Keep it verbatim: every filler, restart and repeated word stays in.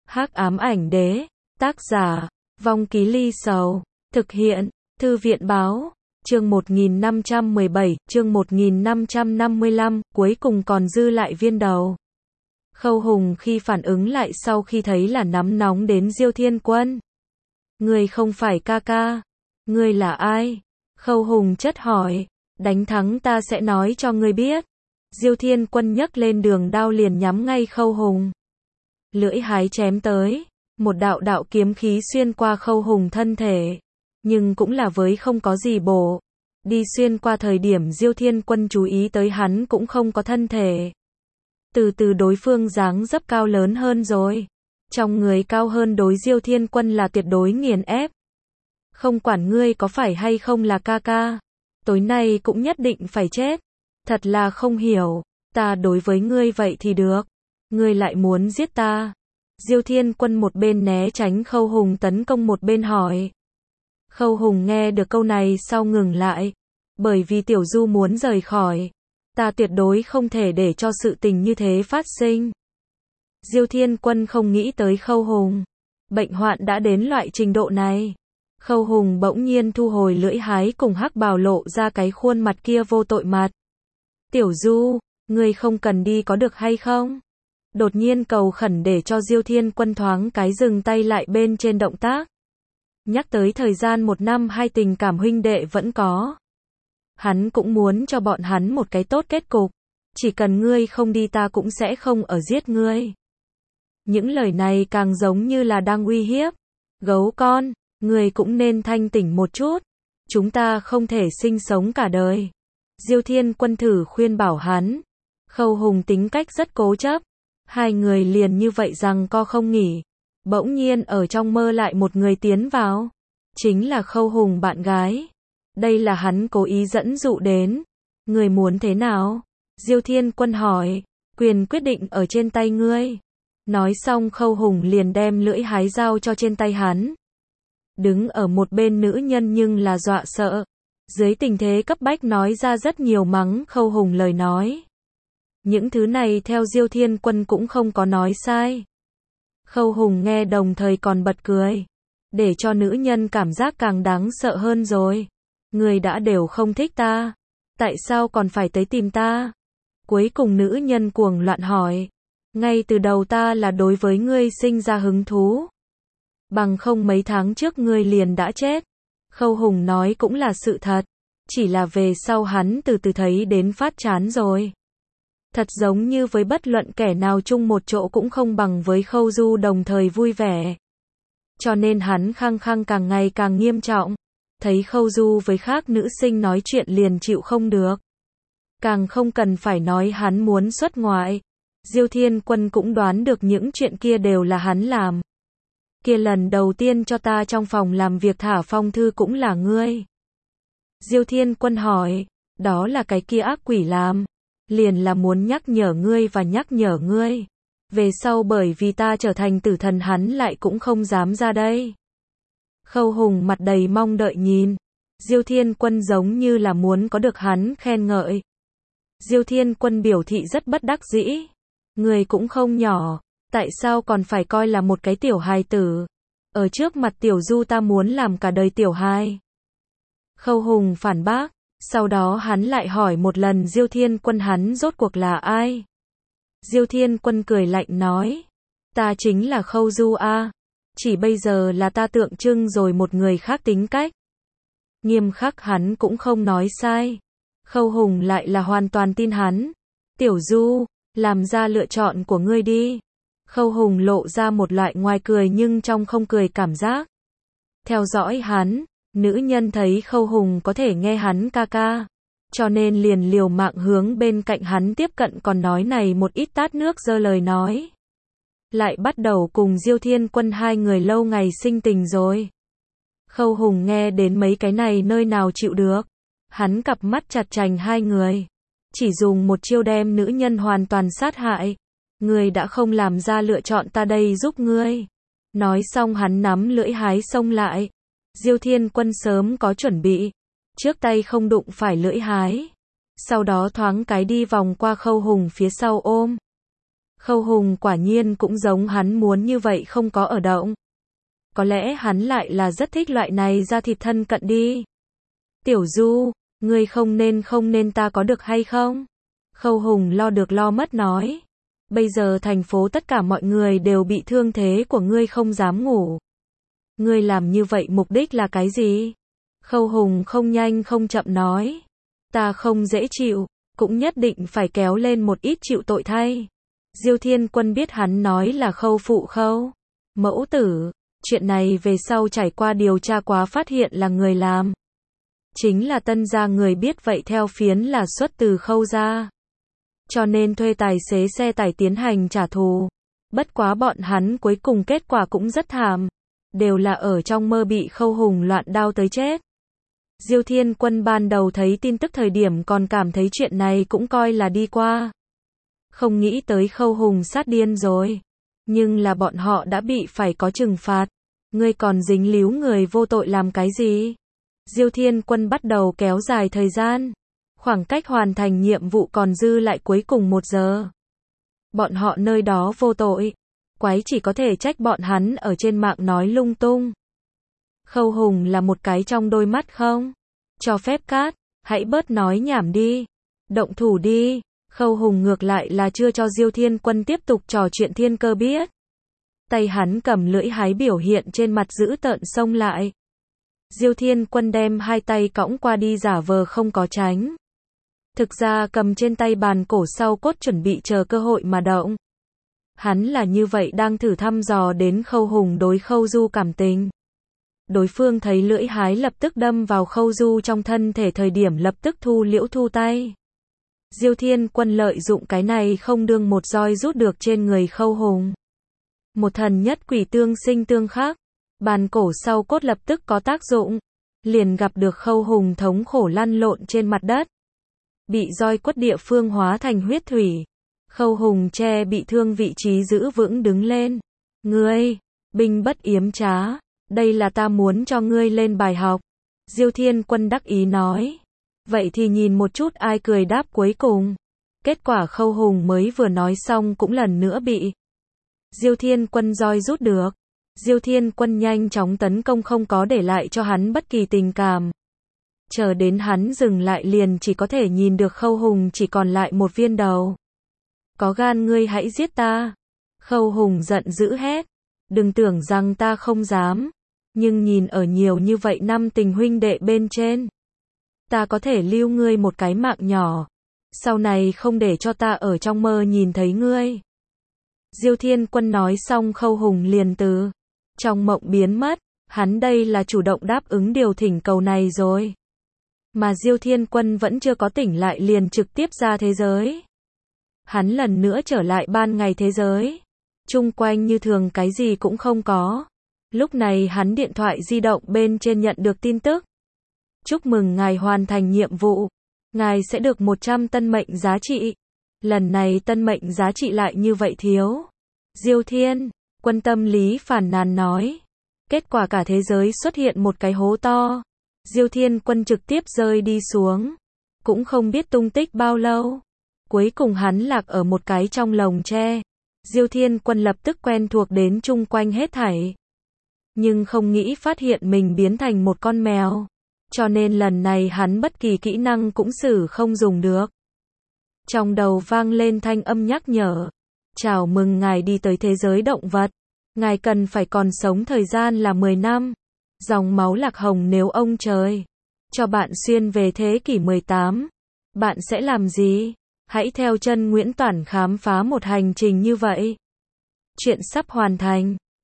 Hắc ám ảnh đế, tác giả, Vong Ký Ly Sầu, thực hiện, Thư viện báo, chương một nghìn năm trăm mười bảy, chương một nghìn năm trăm năm mươi lăm, cuối cùng còn dư lại viên đầu. Khâu Hùng khi phản ứng lại sau khi thấy là nắm nóng đến Diêu Thiên Quân. Ngươi không phải ca ca, ngươi là ai? Khâu Hùng chất hỏi, đánh thắng ta sẽ nói cho ngươi biết. Diêu Thiên Quân nhấc lên đường đao liền nhắm ngay Khâu Hùng. Lưỡi hái chém tới, một đạo đạo kiếm khí xuyên qua Khâu Hùng thân thể, nhưng cũng là với không có gì bổ. Đi xuyên qua thời điểm Diêu Thiên Quân chú ý tới hắn cũng không có thân thể. Từ từ đối phương dáng dấp cao lớn hơn rồi. Trong người cao hơn đối Diêu Thiên Quân là tuyệt đối nghiền ép. Không quản ngươi có phải hay không là ca ca, tối nay cũng nhất định phải chết. Thật là không hiểu, ta đối với ngươi vậy thì được, ngươi lại muốn giết ta. Diêu Thiên Quân một bên né tránh Khâu Hùng tấn công một bên hỏi. Khâu Hùng nghe được câu này sau ngừng lại, bởi vì Tiểu Du muốn rời khỏi. Ta tuyệt đối không thể để cho sự tình như thế phát sinh. Diêu Thiên Quân không nghĩ tới Khâu Hùng. Bệnh hoạn đã đến loại trình độ này. Khâu Hùng bỗng nhiên thu hồi lưỡi hái cùng hắc bào lộ ra cái khuôn mặt kia vô tội mặt. Tiểu Du, ngươi không cần đi có được hay không? Đột nhiên cầu khẩn để cho Diêu Thiên Quân thoáng cái dừng tay lại bên trên động tác. Nhắc tới thời gian một năm hai tình cảm huynh đệ vẫn có. Hắn cũng muốn cho bọn hắn một cái tốt kết cục. Chỉ cần ngươi không đi ta cũng sẽ không ở giết ngươi. Những lời này càng giống như là đang uy hiếp. Gấu con, ngươi cũng nên thanh tỉnh một chút. Chúng ta không thể sinh sống cả đời. Diêu Thiên Quân thử khuyên bảo hắn. Khâu Hùng tính cách rất cố chấp. Hai người liền như vậy rằng co không nghỉ. Bỗng nhiên ở trong mơ lại một người tiến vào. Chính là Khâu Hùng bạn gái. Đây là hắn cố ý dẫn dụ đến. Người muốn thế nào? Diêu Thiên Quân hỏi. Quyền quyết định ở trên tay ngươi. Nói xong Khâu Hùng liền đem lưỡi hái dao cho trên tay hắn. Đứng ở một bên nữ nhân nhưng là dọa sợ. Dưới tình thế cấp bách nói ra rất nhiều mắng Khâu Hùng lời nói. Những thứ này theo Diêu Thiên Quân cũng không có nói sai. Khâu Hùng nghe đồng thời còn bật cười. Để cho nữ nhân cảm giác càng đáng sợ hơn rồi. Người đã đều không thích ta. Tại sao còn phải tới tìm ta? Cuối cùng nữ nhân cuồng loạn hỏi. Ngay từ đầu ta là đối với ngươi sinh ra hứng thú. Bằng không mấy tháng trước ngươi liền đã chết. Khâu Hùng nói cũng là sự thật. Chỉ là về sau hắn từ từ thấy đến phát chán rồi. Thật giống như với bất luận kẻ nào chung một chỗ cũng không bằng với Khâu Du đồng thời vui vẻ. Cho nên hắn khăng khăng càng ngày càng nghiêm trọng. Thấy Khâu Du với khác nữ sinh nói chuyện liền chịu không được. Càng không cần phải nói hắn muốn xuất ngoại. Diêu Thiên Quân cũng đoán được những chuyện kia đều là hắn làm. Kia lần đầu tiên cho ta trong phòng làm việc thả phong thư cũng là ngươi. Diêu Thiên Quân hỏi, đó là cái kia ác quỷ làm. Liền là muốn nhắc nhở ngươi và nhắc nhở ngươi. Về sau bởi vì ta trở thành tử thần hắn lại cũng không dám ra đây. Khâu Hùng mặt đầy mong đợi nhìn. Diêu Thiên Quân giống như là muốn có được hắn khen ngợi. Diêu Thiên Quân biểu thị rất bất đắc dĩ. Người cũng không nhỏ. Tại sao còn phải coi là một cái tiểu hài tử? Ở trước mặt Tiểu Du ta muốn làm cả đời tiểu hài. Khâu Hùng phản bác. Sau đó hắn lại hỏi một lần Diêu Thiên Quân hắn rốt cuộc là ai? Diêu Thiên Quân cười lạnh nói. Ta chính là Khâu Du a. Chỉ bây giờ là ta tượng trưng rồi một người khác tính cách. Nghiêm khắc hắn cũng không nói sai. Khâu Hùng lại là hoàn toàn tin hắn. Tiểu Du, làm ra lựa chọn của ngươi đi. Khâu Hùng lộ ra một loại ngoài cười nhưng trong không cười cảm giác. Theo dõi hắn, nữ nhân thấy Khâu Hùng có thể nghe hắn ca ca. Cho nên liền liều mạng hướng bên cạnh hắn tiếp cận còn nói này một ít tát nước dơ lời nói. Lại bắt đầu cùng Diêu Thiên Quân hai người lâu ngày sinh tình rồi. Khâu Hùng nghe đến mấy cái này nơi nào chịu được. Hắn cặp mắt chặt chành hai người. Chỉ dùng một chiêu đem nữ nhân hoàn toàn sát hại. Ngươi đã không làm ra lựa chọn ta đây giúp ngươi. Nói xong hắn nắm lưỡi hái xông lại. Diêu Thiên Quân sớm có chuẩn bị. Trước tay không đụng phải lưỡi hái. Sau đó thoáng cái đi vòng qua Khâu Hùng phía sau ôm. Khâu Hùng quả nhiên cũng giống hắn muốn như vậy không có ở động. Có lẽ hắn lại là rất thích loại này da thịt thân cận đi. Tiểu Du, ngươi không nên không nên ta có được hay không? Khâu Hùng lo được lo mất nói. Bây giờ thành phố tất cả mọi người đều bị thương thế của ngươi không dám ngủ. Ngươi làm như vậy mục đích là cái gì? Khâu Hùng không nhanh không chậm nói. Ta không dễ chịu, cũng nhất định phải kéo lên một ít chịu tội thay. Diêu Thiên Quân biết hắn nói là Khâu phụ Khâu mẫu tử. Chuyện này về sau trải qua điều tra quá phát hiện là người làm. Chính là Tân gia người biết vậy theo phiến là xuất từ Khâu gia. Cho nên thuê tài xế xe tải tiến hành trả thù. Bất quá bọn hắn cuối cùng kết quả cũng rất thảm. Đều là ở trong mơ bị Khâu Hùng loạn đao tới chết. Diêu Thiên Quân ban đầu thấy tin tức thời điểm còn cảm thấy chuyện này cũng coi là đi qua. Không nghĩ tới Khâu Hùng sát điên rồi. Nhưng là bọn họ đã bị phải có trừng phạt. Ngươi còn dính líu người vô tội làm cái gì? Diêu Thiên Quân bắt đầu kéo dài thời gian. Khoảng cách hoàn thành nhiệm vụ còn dư lại cuối cùng một giờ. Bọn họ nơi đó vô tội. Quái chỉ có thể trách bọn hắn ở trên mạng nói lung tung. Khâu Hùng là một cái trong đôi mắt không? Cho phép cát, hãy bớt nói nhảm đi. Động thủ đi. Khâu Hùng ngược lại là chưa cho Diêu Thiên Quân tiếp tục trò chuyện thiên cơ biết. Tay hắn cầm lưỡi hái biểu hiện trên mặt dữ tợn xông lại. Diêu Thiên Quân đem hai tay cõng qua đi giả vờ không có tránh. Thực ra cầm trên tay bàn cổ sau cốt chuẩn bị chờ cơ hội mà động. Hắn là như vậy đang thử thăm dò đến Khâu Hùng đối Khâu Du cảm tình. Đối phương thấy lưỡi hái lập tức đâm vào Khâu Du trong thân thể thời điểm lập tức thu liễu thu tay. Diêu Thiên Quân lợi dụng cái này không đương một roi rút được trên người Khâu Hùng. Một thần nhất quỷ tương sinh tương khắc. Bàn cổ sau cốt lập tức có tác dụng. Liền gặp được Khâu Hùng thống khổ lăn lộn trên mặt đất. Bị roi quất địa phương hóa thành huyết thủy. Khâu Hùng che bị thương vị trí giữ vững đứng lên. Ngươi, binh bất yếm trá. Đây là ta muốn cho ngươi lên bài học. Diêu Thiên Quân đắc ý nói. Vậy thì nhìn một chút ai cười đáp cuối cùng. Kết quả Khâu Hùng mới vừa nói xong cũng lần nữa bị Diêu Thiên Quân roi rút được. Diêu Thiên Quân nhanh chóng tấn công không có để lại cho hắn bất kỳ tình cảm. Chờ đến hắn dừng lại liền chỉ có thể nhìn được Khâu Hùng chỉ còn lại một viên đầu. Có gan ngươi hãy giết ta. Khâu Hùng giận dữ hét. Đừng tưởng rằng ta không dám. Nhưng nhìn ở nhiều như vậy năm tình huynh đệ bên trên. Ta có thể lưu ngươi một cái mạng nhỏ. Sau này không để cho ta ở trong mơ nhìn thấy ngươi. Diêu Thiên Quân nói xong Khâu Hùng liền từ trong mộng biến mất. Hắn đây là chủ động đáp ứng điều thỉnh cầu này rồi. Mà Diêu Thiên Quân vẫn chưa có tỉnh lại liền trực tiếp ra thế giới. Hắn lần nữa trở lại ban ngày thế giới. Chung quanh như thường cái gì cũng không có. Lúc này hắn điện thoại di động bên trên nhận được tin tức. Chúc mừng ngài hoàn thành nhiệm vụ. Ngài sẽ được một trăm tân mệnh giá trị. Lần này tân mệnh giá trị lại như vậy thiếu. Diêu Thiên Quân tâm lý phản nàn nói. Kết quả cả thế giới xuất hiện một cái hố to. Diêu Thiên Quân trực tiếp rơi đi xuống. Cũng không biết tung tích bao lâu. Cuối cùng hắn lạc ở một cái trong lồng tre. Diêu Thiên Quân lập tức quen thuộc đến chung quanh hết thảy. Nhưng không nghĩ phát hiện mình biến thành một con mèo. Cho nên lần này hắn bất kỳ kỹ năng cũng sử không dùng được. Trong đầu vang lên thanh âm nhắc nhở. Chào mừng ngài đi tới thế giới động vật. Ngài cần phải còn sống thời gian là mười năm. Dòng máu lạc hồng nếu ông trời cho bạn xuyên về thế kỷ mười tám. Bạn sẽ làm gì? Hãy theo chân Nguyễn Toản khám phá một hành trình như vậy. Chuyện sắp hoàn thành.